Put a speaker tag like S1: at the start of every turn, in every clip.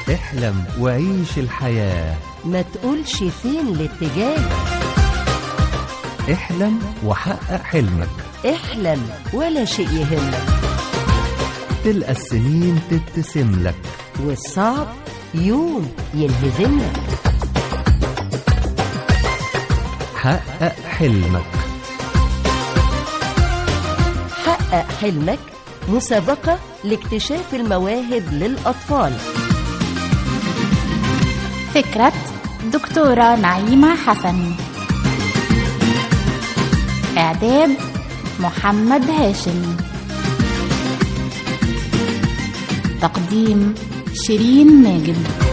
S1: احلم وعيش الحياة،
S2: ما تقولش فين الاتجاه.
S1: احلم وحقق حلمك،
S2: احلم ولا شيء يهمك،
S1: تلقى السنين تبتسم لك،
S2: والصعب يوم ينهزمك.
S1: حقق حلمك.
S2: حقق حلمك مسابقة لاكتشاف المواهب للأطفال.
S3: فكرة دكتورة نعيمة حسن، إعداد محمد هاشم، تقديم شيرين ماجد.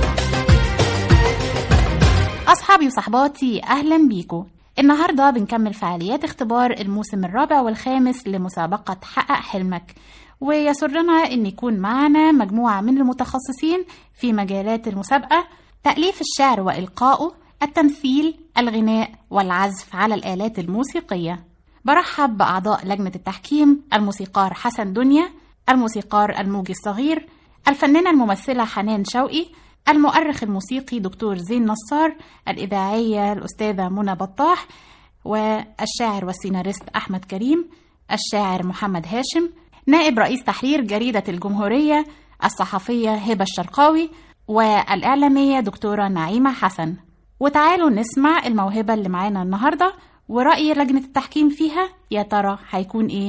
S3: أصحابي وصحباتي أهلا بيكم. النهاردة بنكمل فعاليات اختبار الموسم الرابع والخامس لمسابقة حقق حلمك، ويسرنا أن يكون معنا مجموعة من المتخصصين في مجالات المسابقة: تأليف الشعر وإلقائه، التمثيل، الغناء، والعزف على الآلات الموسيقية. برحب بأعضاء لجنة التحكيم: الموسيقار حسن دنيا، الموسيقار الموجي الصغير، الفنانة الممثلة حنان شوقي، المؤرخ الموسيقي دكتور زين نصار، الإذاعية الأستاذة منى بطاح، والشاعر والسيناريست أحمد كريم، الشاعر محمد هاشم، نائب رئيس تحرير جريدة الجمهورية الصحفية هبة الشرقاوي، والإعلامية دكتورة نعيمة حسن. وتعالوا نسمع الموهبة اللي معانا النهاردة ورأي لجنة التحكيم فيها، يا ترى هيكون إيه؟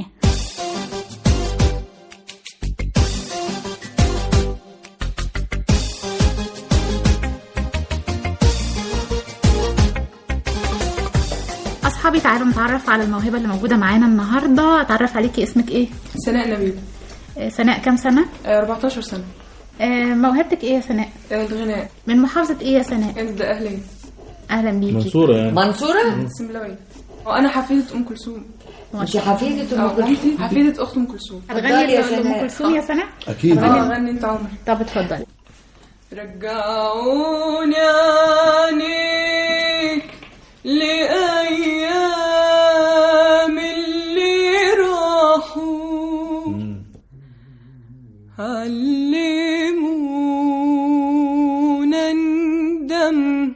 S3: أصحابي تعالوا نتعرف على الموهبة اللي موجودة معانا النهاردة. أتعرف عليكي، اسمك إيه؟
S4: سناء نبيل.
S3: سناء كم سنة؟
S4: 14 سنة.
S3: موهبتك إيه يا سناء؟
S4: الغناء.
S3: من محافظة إيه يا سناء؟
S4: أهلين.
S3: أهلا بيكي.
S5: منصورة يعني.
S6: منصورة؟
S4: سملوية. وأنا حفيدة أم كلثوم.
S6: مش حفيدة أم كلثوم؟
S4: حفيدة أخت أم كلثوم.
S3: هتغني أم كلثوم يا سناء؟
S5: أكيد.
S4: غني أنت عمري.
S3: طب اتفضلي.
S4: رجعوني عنيك لأيام اللي راحوا، علمونا ندم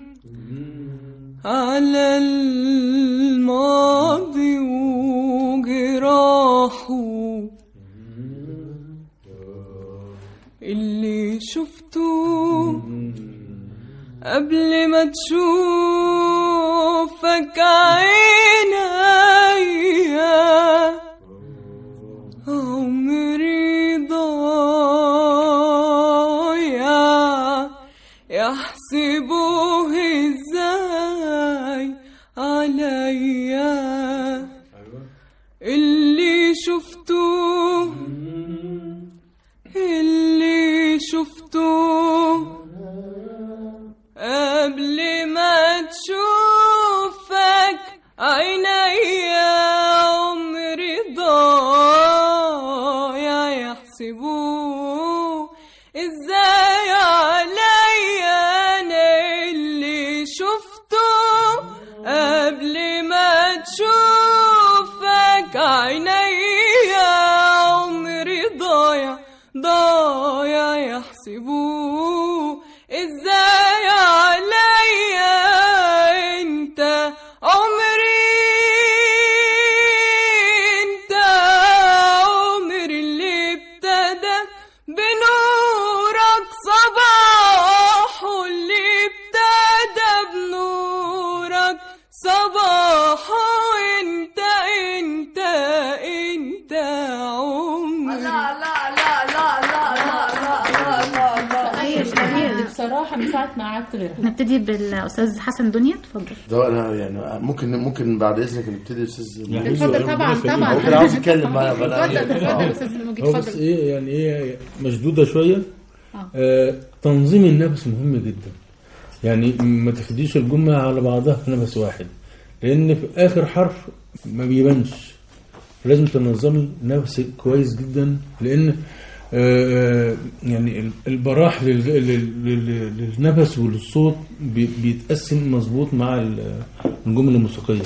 S4: على الماضي وجراحه، اللي شفته قبل ما تشوفك عينيا، عمري ضايع يحسبوه ازاي عليا، اللي شفته قبل ما تشوفك عينيا، عمري ضايع يحسبوه ازاي عليا، انا اللي شفته قبل ما تشوفك عينيا، عمري ضايع يحسبوه ازاي عليا، انت عمري اللي ابتدى بنورك صباح، واللي ابتدى بنورك صباح، وانت عمري.
S3: بصراحة من ساعة ما قعدت غيرها. نبتدي بالأستاذ حسن دنيا، اتفضل.
S5: ده أنا يعني ممكن بعد إذنك نبتدي أستاذ.
S3: اتفضل. طبعا
S5: ممكن عاوز أتكلم معايا.
S3: اتفضل أستاذ الموجي، اتفضل.
S7: بس إيه يعني إيه مشدودة شوية. تنظيم النفس مهم جدا، يعني ما تاخديش الجملة على بعضها في نفس واحد، لأن في آخر حرف ما بيبانش. لازم تنظمي نفسك كويس جدا، لأن يعني البراح للنفس وللصوت بيتقسم مظبوط مع الجمل الموسيقية.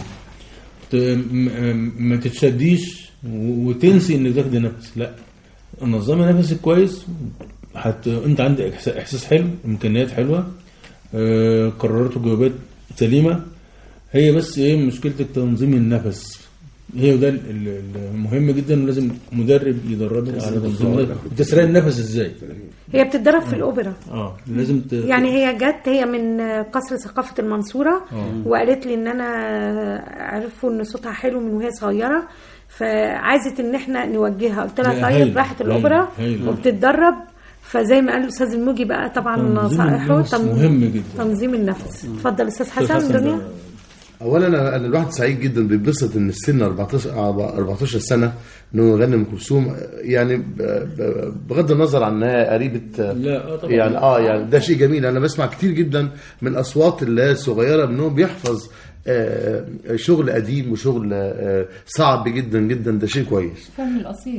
S7: ما تتشديش وتنسي انك تاخدي نفس، لا، نظمي نفسك كويس، انت عندك احساس حلو، امكانيات حلوه، قرارات وجوابات سليمه. هي بس ايه مشكلتك؟ تنظيم النفس. هي ده المهم جدا، ولازم مدرب يدربك على تنظيم النفس. تسرق النفس ازاي؟
S8: هي بتتدرب في الاوبرا.
S7: لازم
S8: يعني هي جت، هي من قصر ثقافه المنصوره، وقالت لي ان انا عرفوا ان صوتها حلو من وهي صغيره، فعايزه ان احنا نوجهها. قلت لها طيب، راحت الاوبرا وبتتدرب. فزي ما قال الاستاذ الموجي بقى طبعا نصائحه
S7: مهم جدا
S8: تنظيم النفس. اتفضل استاذ حسن. دنيا،
S5: اولا انا الواحد سعيد جدا بيتبسط ان السن 14 سنه انه يغني ام كلثوم، يعني بغض النظر عن انها قريبه.
S7: لا طبعا.
S5: يعني ده شيء جميل. انا بسمع كتير جدا من الاصوات اللي هي الصغيره انه بيحفظ شغل قديم وشغل صعب جدا جدا. ده شيء كويس.
S6: فهم الاصيل.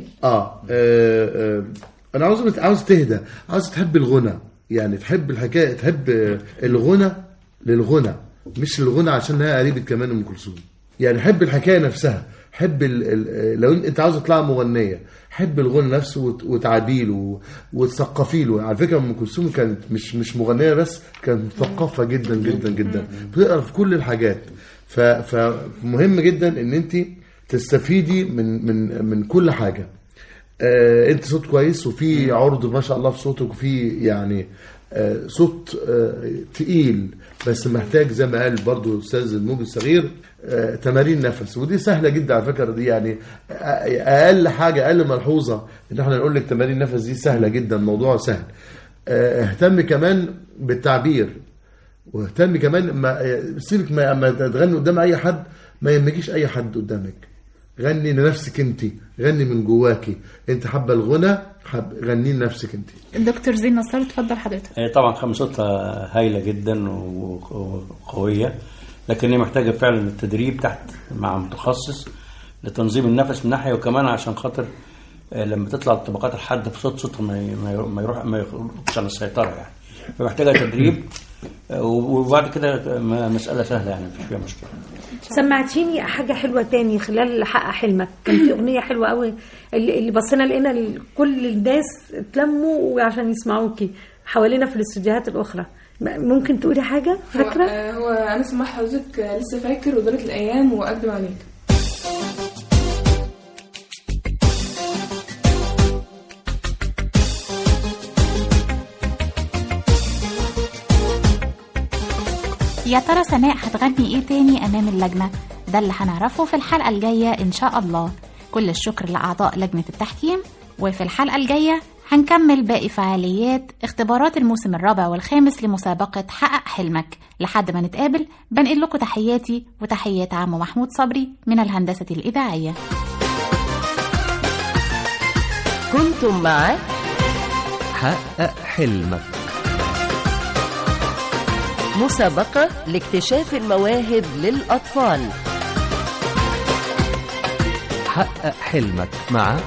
S5: انا عاوز تهدى، عاوز تحب الغنى، يعني تحب الحكايه، تحب الغنى للغنى، مش الغنى عشان هي قريبه كمان ام كلثوم. يعني حب الحكايه نفسها، حب لو انت عاوز تطلع مغنيه، حب الغنى نفسه وتعابيله وتثقفيله. على فكره ام كلثوم كانت مش مغنيه بس، كانت مثقفه جدا جدا جدا، بتقرا في كل الحاجات. فمهم جدا ان انت تستفيدي من كل حاجه. انت صوت كويس، وفي عرض ما شاء الله في صوتك، وفي يعني صوت تقيل، بس محتاج زي ما قال برضو الاستاذ الموجي الصغير تمارين نفس. ودي سهله جدا على فكره. دي يعني اقل حاجه، اقل ملحوظه ان احنا نقول لك تمارين نفس، دي سهله جدا، الموضوع سهل. اهتم كمان بالتعبير، واهتم كمان سيبك ما تغني قدام اي حد، ما يهمكيش اي حد قدامك، غني لنفسك انت، غني من جواكي. انت حابه الغنى، غني لنفسك انت.
S3: الدكتور زين نصار، اتفضل حضرتك.
S9: طبعا خمسطها هايله جدا وقويه، لكن هي محتاجه فعلا التدريب تحت مع متخصص لتنظيم النفس من ناحيه، وكمان عشان خاطر لما تطلع الطبقات الحاده في صوتها ما يخرجش عن السيطره يعني. فمحتاجه تدريب، وبعد كده مساله سهله يعني، مفيش فيها مشكله.
S8: سمعتيني حاجه حلوه تاني خلال حقق حلمك. كان في اغنيه حلوه قوي اللي بصينا لقينا كل الناس اتلموا عشان يسمعوكي حوالينا في الاستوديوهات الاخرى. ممكن تقولي حاجه فاكره؟
S4: هو انا سمعت حضرتك لسه فاكر ودارت الايام واقدم عليك.
S3: يا ترى سناء هتغني ايه تاني امام اللجنة؟ ده اللي هنعرفه في الحلقة الجاية ان شاء الله. كل الشكر لاعضاء لجنة التحكيم، وفي الحلقة الجاية هنكمل باقي فعاليات اختبارات الموسم الرابع والخامس لمسابقة حقق حلمك. لحد ما نتقابل بنقل لكم تحياتي وتحيات عمو محمود صبري من الهندسة الإذاعية.
S2: كنتم مع
S1: حقق حلمك،
S2: مسابقة لاكتشاف المواهب للأطفال.
S1: حقق حلمك مع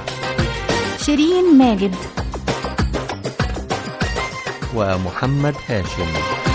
S3: شيرين ماجد
S1: ومحمد هاشم.